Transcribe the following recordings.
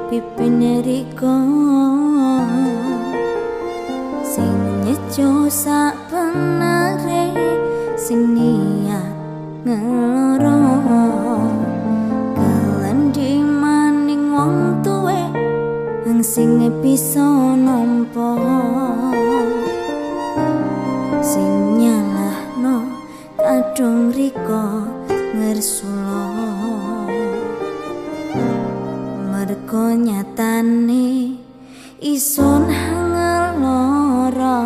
pipen riko sing nyejo sak penare sing niat ngeloro kalendi maning wong tuwe sing bisa nampa sing nyalahno kadung riko ngersula mergo nyatane ison hangelora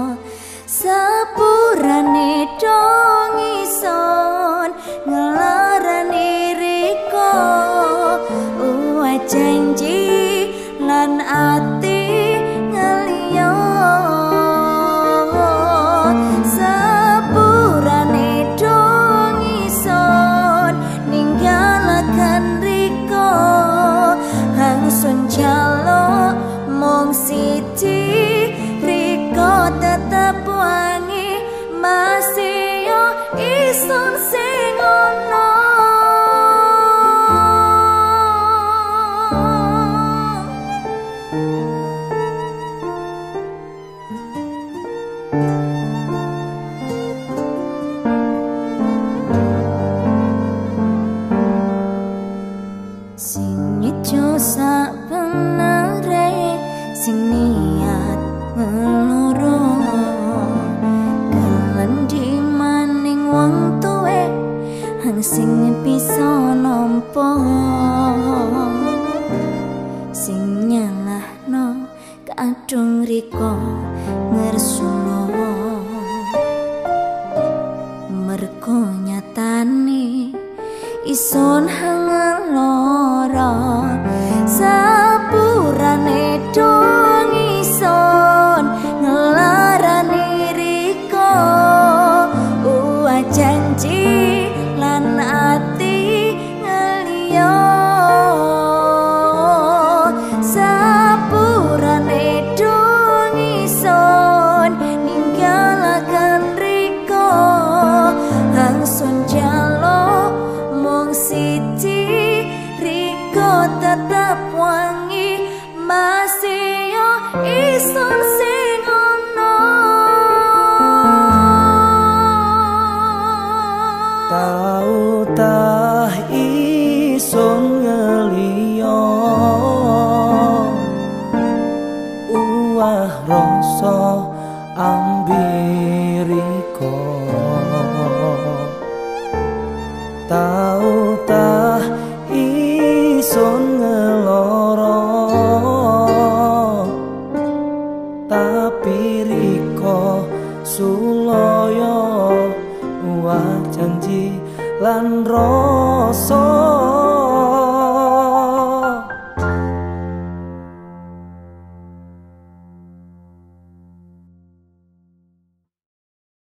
sepurane dong ison ngelarani riko janji lan ati ngeliyo sepurane dong ison ninggalakan riko hangsun jalo mong siji riko tetep wangi masih yo ison sing ono sing nyejo sak penare sing niat ngeloro kalendi maning wong tuwe hang sing bisa nampa sing nyalahno kadung riko ngersula mergo nyatane ison hangelora sepurane dong ison ngelarani riko janji lan ati ngeliyo sepurane dong ison ninggalakan riko hangsun jalo mong siji riko tetep wangi masih yo ison